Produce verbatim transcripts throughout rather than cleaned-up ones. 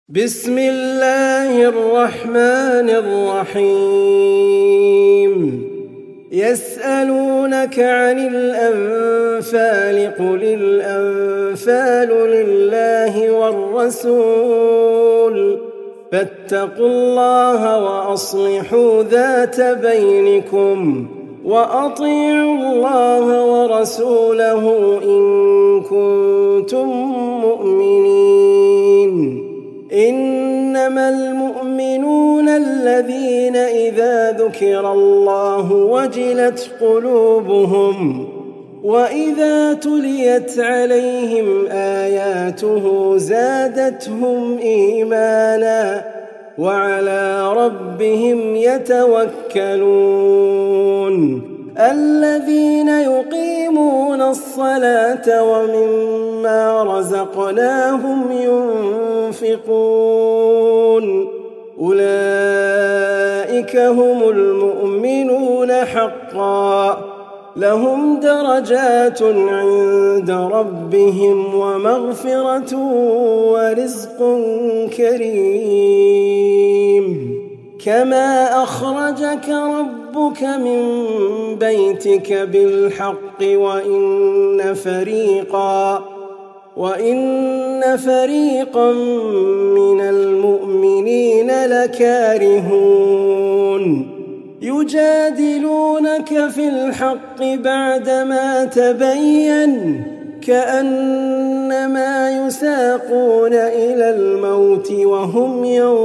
بسم الله الرحمن الرحيم يسألونك عن الأنفال قل الأنفال لله والرسول فاتقوا الله وأصلحوا ذات بينكم وأطيعوا الله ورسوله إن كنتم مؤمنين. إنما المؤمنون الذين إذا ذكر الله وجلت قلوبهم وإذا تليت عليهم آياته زادتهم إيمانا وعلى ربهم يتوكلون. الذين يقيمون الصلاة ومما رزقناهم ينفقون أولئك هم المؤمنون حقا لهم درجات عند ربهم ومغفرة ورزق كريم. كما أخرجك ربك من بيتك بالحق وإن فريقا وإن فريقا من المؤمنين لكارهون يجادلونك في الحق بعدما تبين كأنما يساقون إلى الموت وهم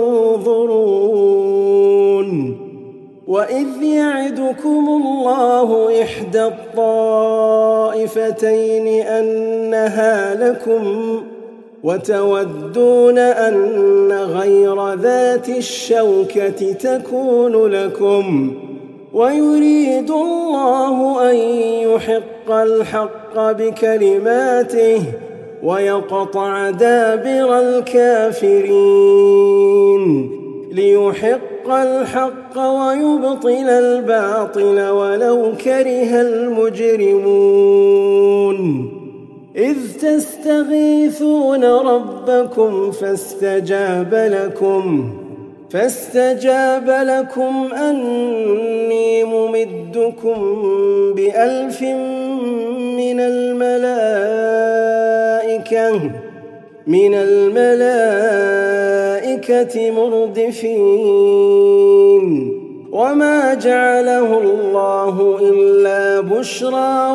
ينظرون. وإذ يعدكم الله إحدى الطائفتين أنها لكم وتودون أن غير ذات الشوكة تكون لكم ويريد الله أن يحق الحق بكلماته ويقطع دابر الكافرين ليحق الحق ويبطل الباطل ولو كره المجرمون. إذ تستغيثون ربكم فاستجاب لكم فاستجاب لكم أني ممدكم بألف من الملائكة من الملائكة مردفين. وما جعله الله إلا بشرى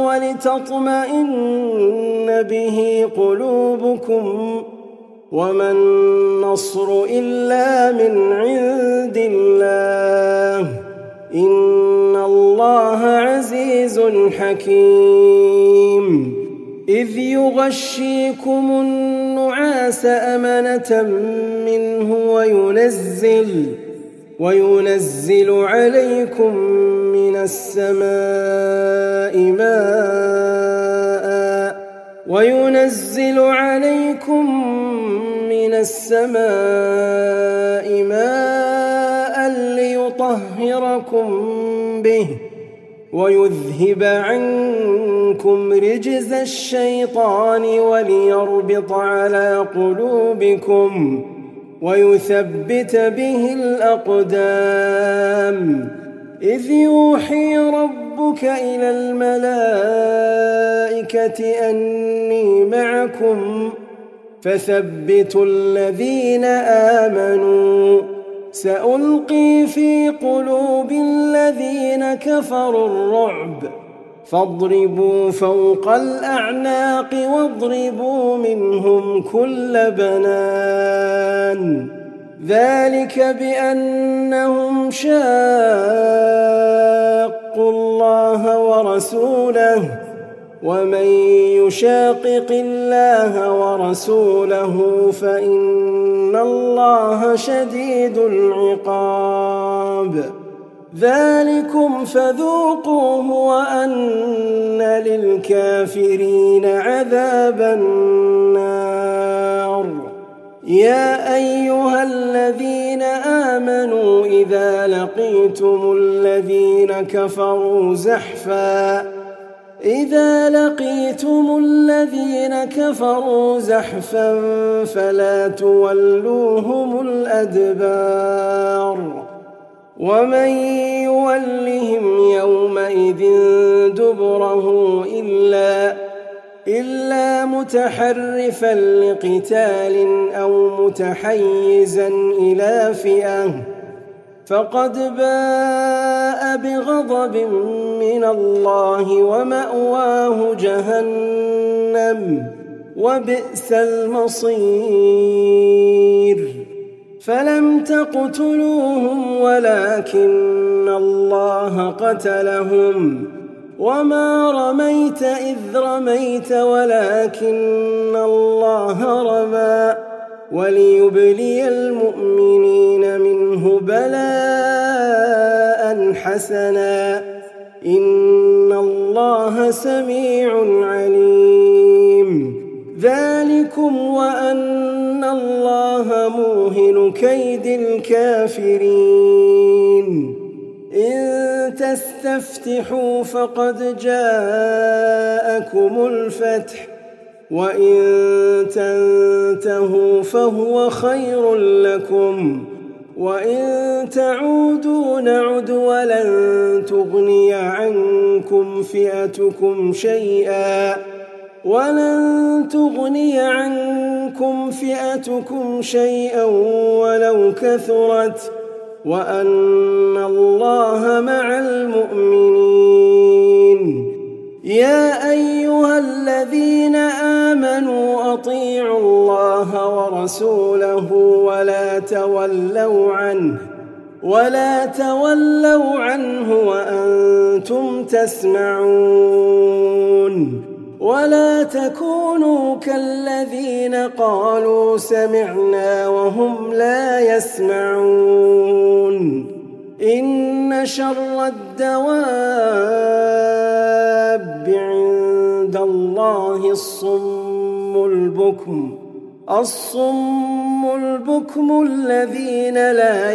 ولتطمئن به قلوبكم وما النصر إلا من عند الله إن الله عزيز حكيم. إذ يغشيكم النعاس أمنة منه وينزل وينزل عليكم من السماء ماء وينزل عليكم من السماء ماء ليطهركم به ويذهب عنكم رجز الشيطان وليربط على قلوبكم ويثبت به الأقدام. إذ يوحي ربك إلى الملائكة أني معكم فثبتوا الذين آمنوا سألقي في قلوب الذين كفروا الرعب فاضربوا فوق الأعناق واضربوا منهم كل بنان. ذلك بأنهم شاقوا الله ورسوله ومن يشاقق الله ورسوله فإن الله شديد العقاب. ذلكم فذوقوه وأن للكافرين عذاب النار. يا أيها الذين آمنوا إذا لقيتم الذين كفروا زحفا إذا لقيتم الذين كفروا زحفا فلا تولوهم الأدبار ومن يولهم يومئذ دبره إلا إلا متحرفا لقتال أو متحيزا إلى فئة فقد باء بغضب من الله ومأواه جهنم وبئس المصير فلم تقتلوهم ولكن الله قتلهم وما رميت إذ رميت ولكن الله رمى وليبلي المؤمنين منه بلاء حسنا إن الله سميع عليم ذلكم وأن الله موهن كيد الكافرين إن تستفتحوا فقد جاءكم الفتح وإن تنتهوا فهو خير لكم وإن تعودوا نعد ولن تغني عنكم فئتكم شيئا ولن تغني عنكم فئتكم شيئا ولو كثرت وأن الله مع المؤمنين يا أيها الذين آمنوا أطيعوا الله ورسوله ولا تولوا عنه ولا تولوا عنه وأنتم تسمعون ولا تكونوا كالذين قالوا سمعنا وهم لا يسمعون إن شر الدواب عند الله الصم البكم الصم البكم الذين لا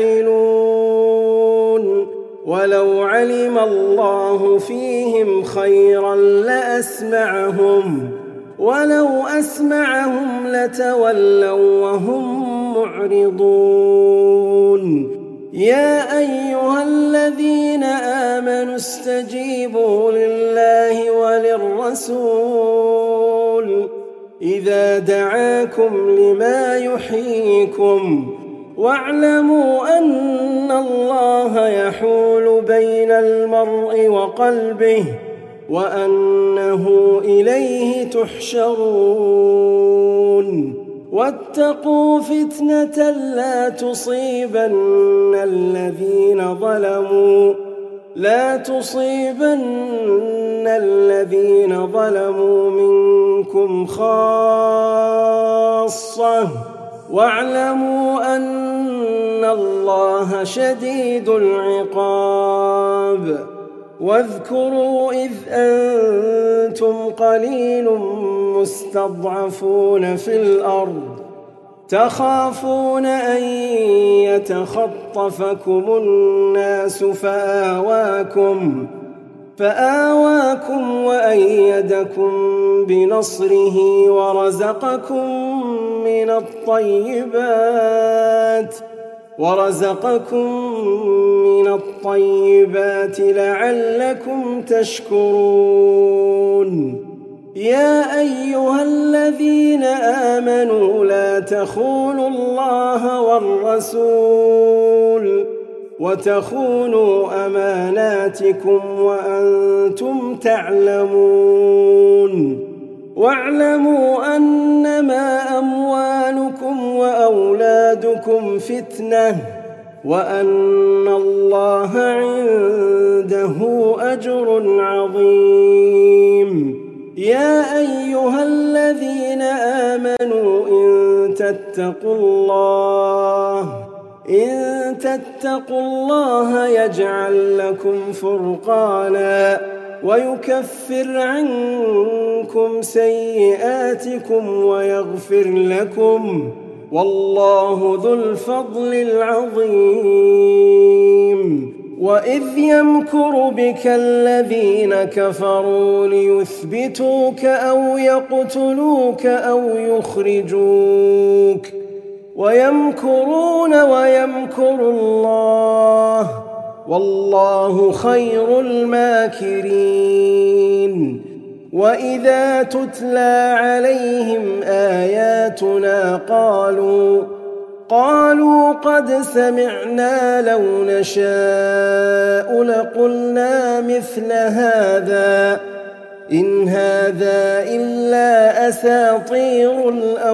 يعقلون ولو علم الله فيهم خيرا لأسمعهم ولو أسمعهم لتولوا وهم معرضون يا أيها الذين آمنوا استجيبوا لله وللرسول إذا دعاكم لما يحييكم واعلموا أن الله يحول بين المرء وقلبه وأنه إليه تحشرون واتقوا فتنة لا تصيبن الذين ظلموا لا تصيبن الذين ظلموا منكم خاصة واعلموا أن الله شديد العقاب واذكروا إذ أنتم قليل مستضعفون في الأرض تخافون أن يتخطفكم الناس فآواكم فآواكم وأيدكم بنصره ورزقكم من الطيبات ورزقكم من الطيبات لعلكم تشكرون يا أيها الذين آمنوا لا تخونوا الله والرسول وتخونوا أماناتكم وأنتم تعلمون واعلموا أنما أموالكم وأولادكم فتنة وأن الله عنده أجر عظيم يا أيها الذين آمنوا إن تتقوا الله إن تتقوا الله يجعل لكم فرقانا ويكفر عنكم سيئاتكم ويغفر لكم والله ذو الفضل العظيم وإذ يمكر بك الذين كفروا ليثبتوك أو يقتلوك أو يخرجوك ويمكرون ويمكر الله والله خير الماكرين وإذا تتلى عليهم آياتنا قالوا قالوا قد سمعنا لو نشاء لقلنا مثل هذا إن هذا إلا أساطير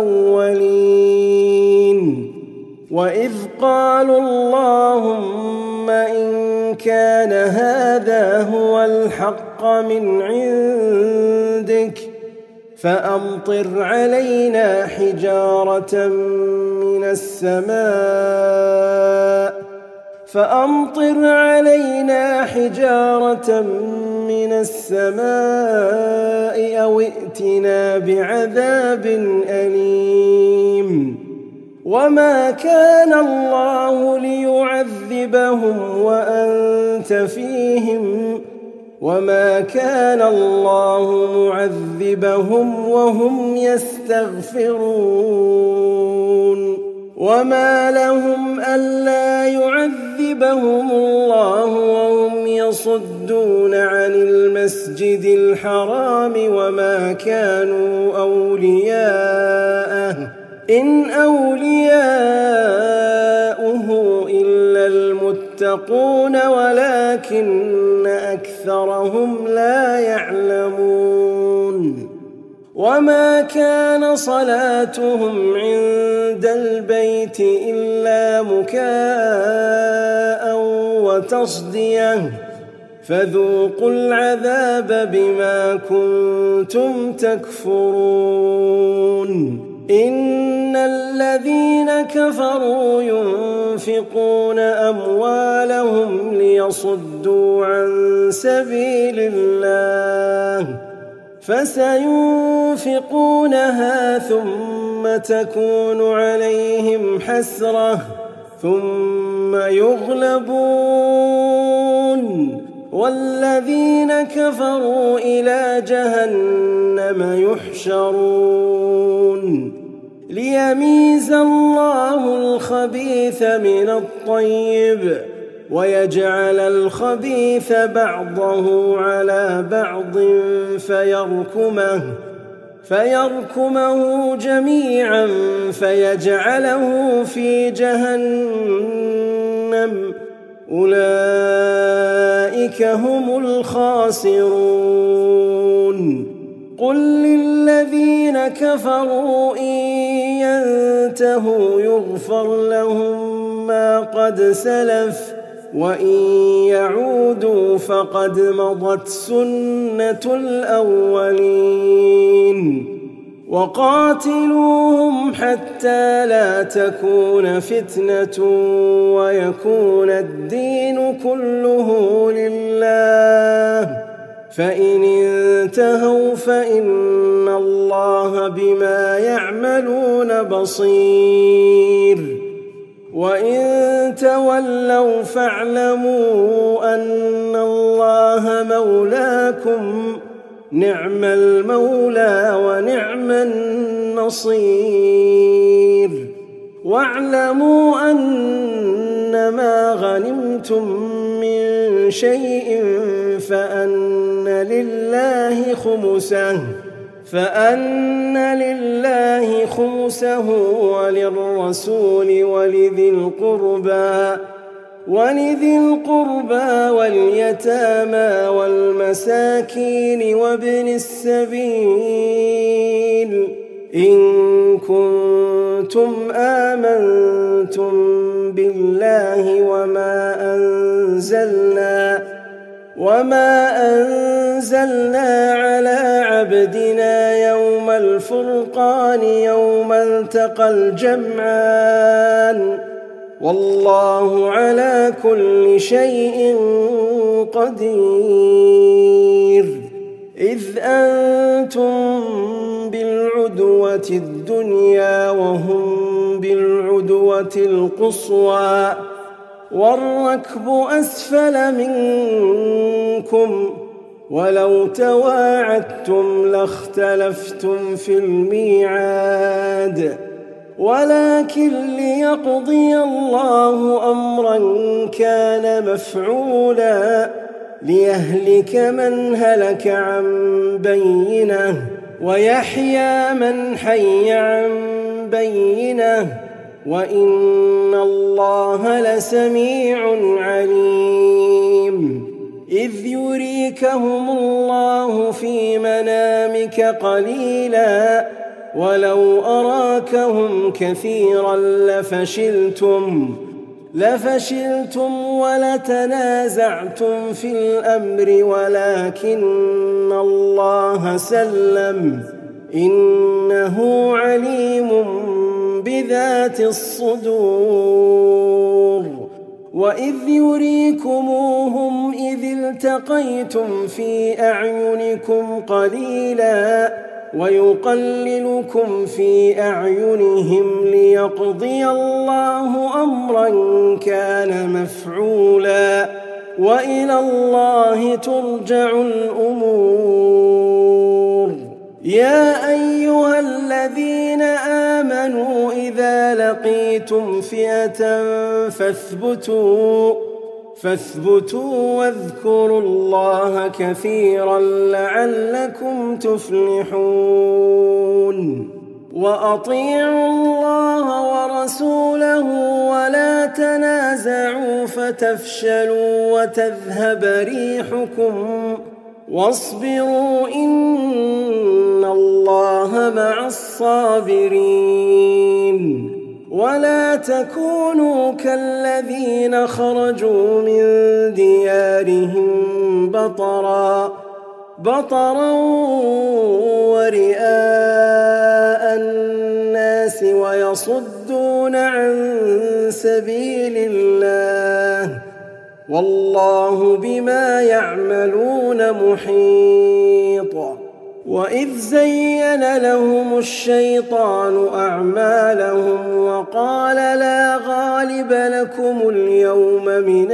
الأولين وإذ قالوا اللهم إن كان هذا هو الحق من عندك فأمطر علينا حجارة من السماء فأمطر علينا حجارة من السماء أو ائتنا بعذاب أليم وما كان الله ليعذبهم وأنت فيهم وما كان الله معذبهم وهم يستغفرون وما لهم ألا يعذبهم الله وهم يصدون عن المسجد الحرام وما كانوا أولياءه إن أولياؤه إلا المتقون ولكن أكثرهم لا يعلمون وما كان صلاتهم عند البيت إلا مكاء وتصدية فذوقوا العذاب بما كنتم تكفرون إن الذين كفروا ينفقون أموالهم ليصدوا عن سبيل الله فسينفقونها ثم تكون عليهم حسرة ثم يغلبون والذين كفروا إلى جهنم يحشرون ليميز الله الخبيث من الطيب ويجعل الخبيث بعضه على بعض فيركمه فيركمه جميعا فيجعله في جهنم أولئك هم الخاسرون قل للذين كفروا إن ينتهوا يغفر لهم ما قد سلف وإن يعودوا فقد مضت سنة الأولين وقاتلوهم حتى لا تكون فتنة ويكون الدين كله لله فإن انتهوا فإن الله بما يعملون بصير وإن تولوا فاعلموا أن الله مولاكم نعم المولى ونعم النصير واعلموا أنما غنمتم من شيء فأن لله خمسه فأن لله خمسه وللرسول ولذي القربى ولذي القربى واليتامى والمساكين وابن السبيل إن كنتم آمنتم بالله وما أنزلنا وما أنزلنا على عبدنا يوم الفرقان يوم التقى الجمعان والله على كل شيء قدير إذ أنتم بالعدوة الدنيا وهم بالعدوة القصوى والركب أسفل منكم ولو تواعدتم لاختلفتم في الميعاد ولكن ليقضي الله أمرا كان مفعولا ليهلك من هلك عن بينه ويحيى من حي عن بينه وإن الله لسميع عليم. إذ يريكهم الله في منامك قليلا ولو أراكهم كثيرا لفشلتم لفشلتم ولتنازعتم في الأمر ولكن الله سلم إنه عليم بذات الصدور. وإذ يريكموهم إذ التقيتم في أعينكم قليلا ويقللكم في أعينهم ليقضي الله أمرا كان مفعولا وإلى الله ترجع الأمور. يا أيها الذين آمنوا إذا لقيتم فئة فاثبتوا فاثبتوا واذكروا الله كثيرا لعلكم تفلحون. وأطيعوا الله ورسوله ولا تنازعوا فتفشلوا وتذهب ريحكم واصبروا إن الله مع الصابرين. ولا تكونوا كالذين خرجوا من ديارهم بطرا بطرا ورئاء الناس ويصدون عن سبيل الله والله بما يعملون محيط. وإذ زين لهم الشيطان أعمالهم وقال لا غالب لكم اليوم من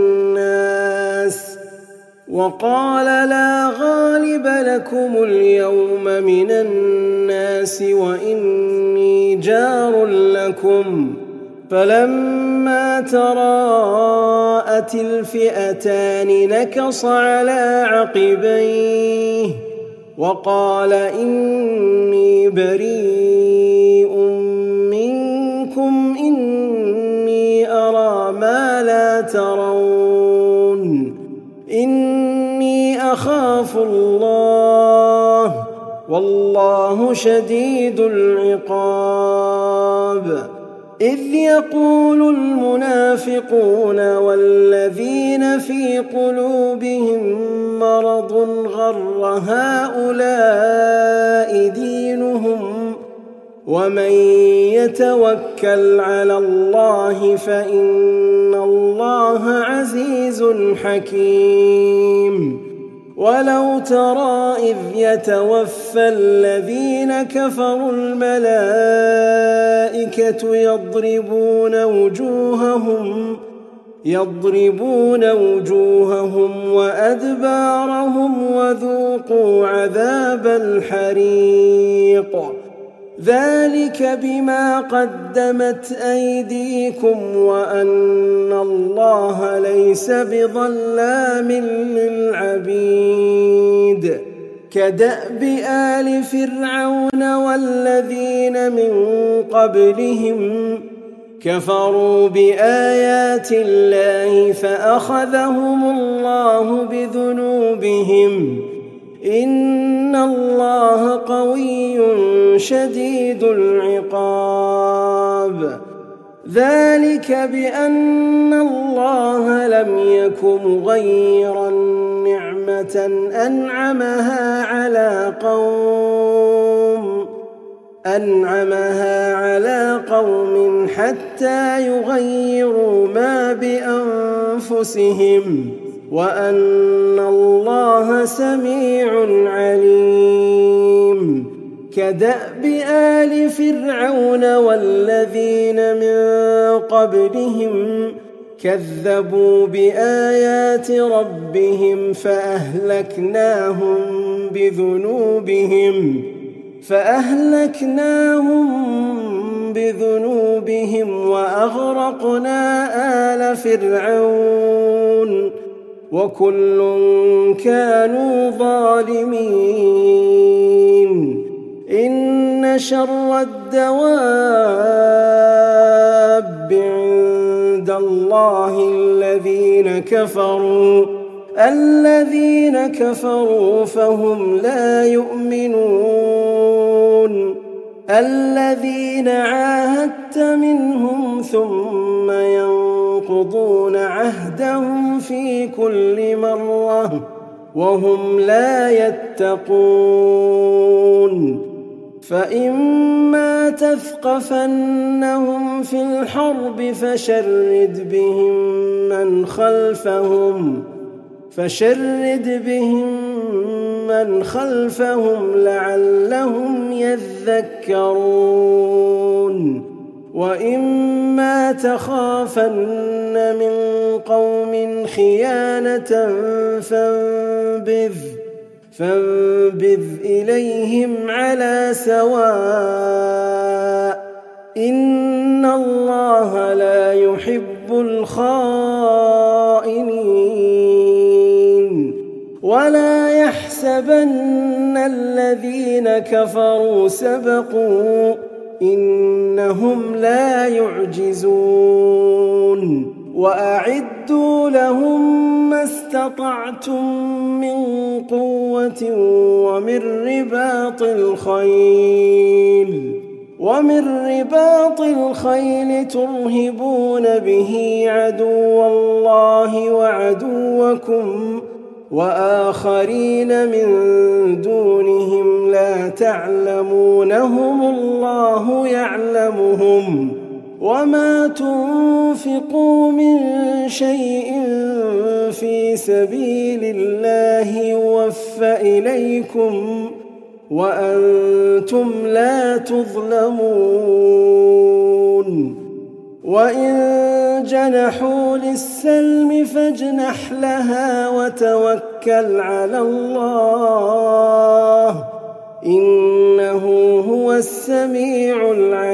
الناس وقال لا غالب لكم اليوم من الناس وإني جار لكم فلما تراءت الفئتان نكص على عقبيه وقال إني بريء منكم إني أرى ما لا ترون إني أخاف الله والله شديد العقاب. إذ يقول المنافقون والذين في قلوبهم مرض غر هؤلاء دينهم ومن يتوكل على الله فإن الله عزيز حكيم. ولو ترى إذ يتوفى الذين كفروا الملائكة يضربون وجوههم يضربون وجوههم وأدبارهم وذوقوا عذاب الحريق ذلك بما قدمت أيديكم وأن الله ليس بظلام للعبيد. كدأب آل فرعون والذين من قبلهم كفروا بآيات الله فأخذهم الله بذنوبهم إن الله قوي شديد العقاب. ذلك بأن الله لم يك مغيرا نعمة أنعمها على قوم أنعمها على قوم حتى يغيروا ما بأنفسهم وأن الله سميع عليم. كدأب آل فرعون والذين من قبلهم كذبوا بآيات ربهم فأهلكناهم بذنوبهم فأهلكناهم بذنوبهم وأغرقنا آل فرعون وكل كانوا ظالمين إن شر الدواب عند الله الذين كفروا الذين كفروا فهم لا يؤمنون الذين عاهدت منهم ثم ينقضون عهدهم في كل مرة وهم لا يتقون فإما تثقفنهم في الحرب فشرد بهم من خلفهم فشرد بهم من خلفهم لعلهم يذكرون وإما تخافن من قوم خيانة فانبذ فانبذ إليهم على سواء إن الله لا يحب الخائنين ولا يحسبن الذين كفروا سبقوا إنهم لا يعجزون وأعدوا لهم ما استطعتم من قوة ومن رباط الخيل ومن رباط الخيل ترهبون به عدو الله وعدوكم وآخرين من دونهم لا تعلمونهم الله يعلمهم وما تنفقوا من شيء في سبيل الله يوفى إليكم وأنتم لا تظلمون وإن جنحوا للسلم فاجنح لها وتوكل على الله إنه هو السميع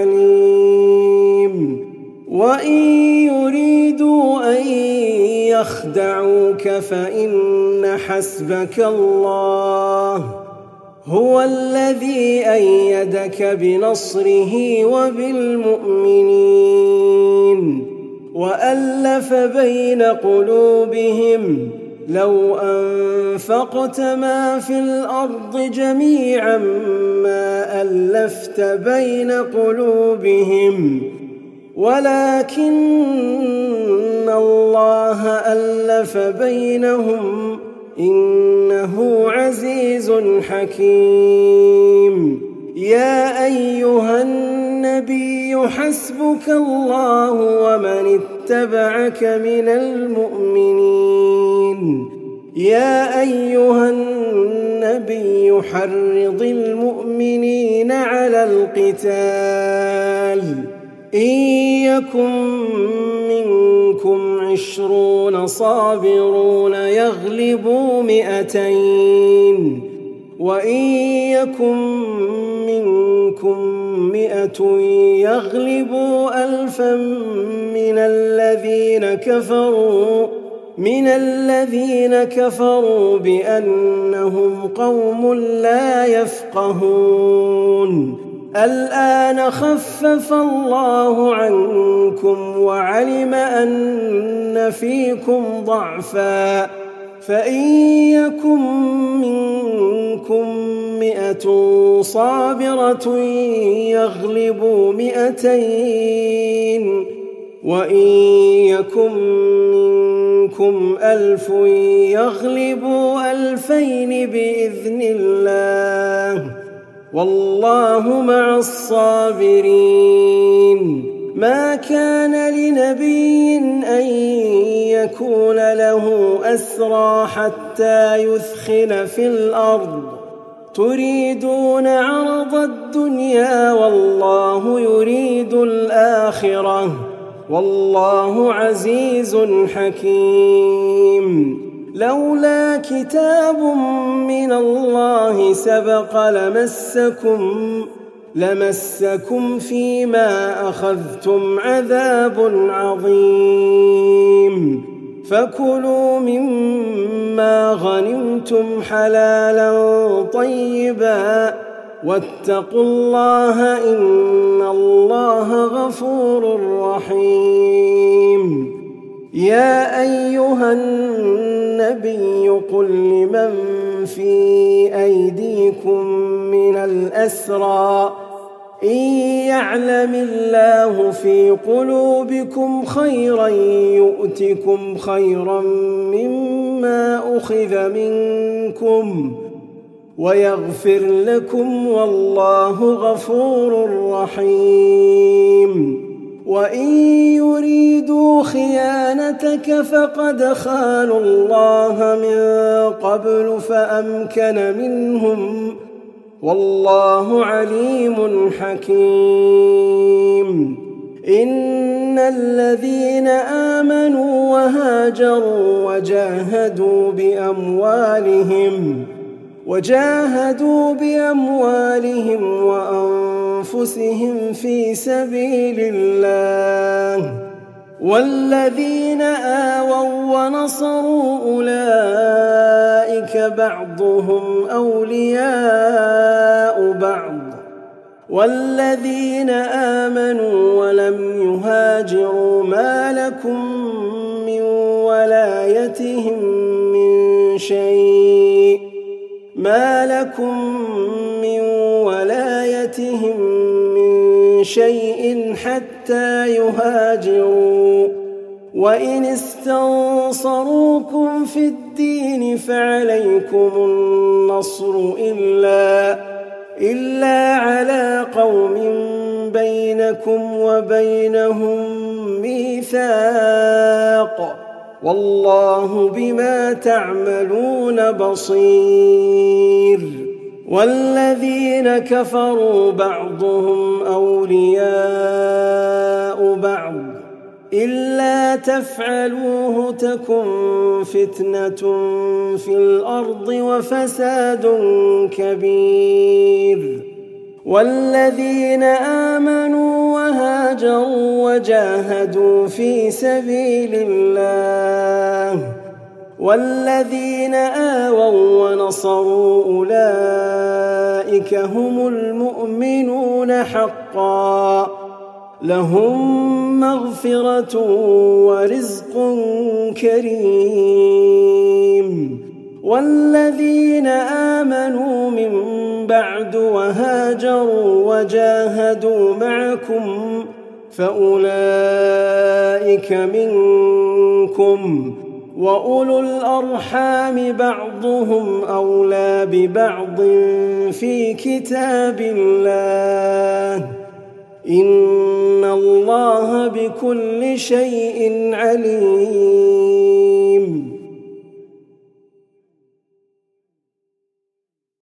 العليم وإن يريدوا أن يخدعوك فإن حسبك الله هو الذي أيدك بنصره وبالمؤمنين وألف بين قلوبهم لو أنفقت ما في الأرض جميعا ما ألفت بين قلوبهم ولكن الله ألف بينهم إنه عزيز حكيم يا أيها النبي حسبك الله ومن اتبعك من المؤمنين يا أيها النبي حرض المؤمنين على القتال إن يكن منكم عشرون صابرون يغلبوا مئتين وإن يكن منكم مئة يغلبوا ألفا من الذين كفروا من الذين كفروا بأنهم قوم لا يفقهون الآن خفف الله عنكم وعلم أن فيكم ضعفا فإن يكن منكم مئة صابرة يغلبوا مئتين وإن يكن منكم ألف يغلبوا ألفين بإذن الله والله مع الصابرين ما كان لنبي أن يكون له أسرى حتى يثخن في الأرض تريدون عرض الدنيا والله يريد الآخرة والله عزيز حكيم. لولا كتاب من الله سبق لمسكم لمسكم فيما أخذتم عذاب عظيم. فكلوا مما غنمتم حلالا طيبا واتقوا الله إن الله غفور رحيم. يا أيها النبي قل لمن في أيديكم من الأسرى إن يعلم الله في قلوبكم خيرا يؤتكم خيرا مما أخذ منكم ويغفر لكم والله غفور رحيم. وإن يريدوا خيانتك فقد خانوا الله من قبل فأمكن منهم والله عليم حكيم. إن الذين آمنوا وهاجروا وجاهدوا بأموالهم وجاهدوا بأموالهم وأنفسهم في سبيل الله والذين آووا ونصروا أولئك بعضهم أولياء بعض والذين آمنوا ولم يهاجروا ما لكم من ولايتهم من شيء ما لكم من ولايتهم من شيء حتى يهاجروا وإن استنصروكم في الدين فعليكم النصر إلا إلا على قوم بينكم وبينهم ميثاق والله بما تعملون بصير. والذين كفروا بعضهم أولياء بعض إلا تفعلوه تكن فتنة في الأرض وفساد كبير. والذين آمنوا وهاجروا وجاهدوا في سبيل الله والذين آووا ونصروا أولئك هم المؤمنون حقا لهم مغفرة ورزق كريم. والذين آمنوا من بعد وهاجروا وجاهدوا معكم فأولئك منكم وأولو الأرحام بعضهم أولى ببعض في كتاب الله إن الله بكل شيء عليم.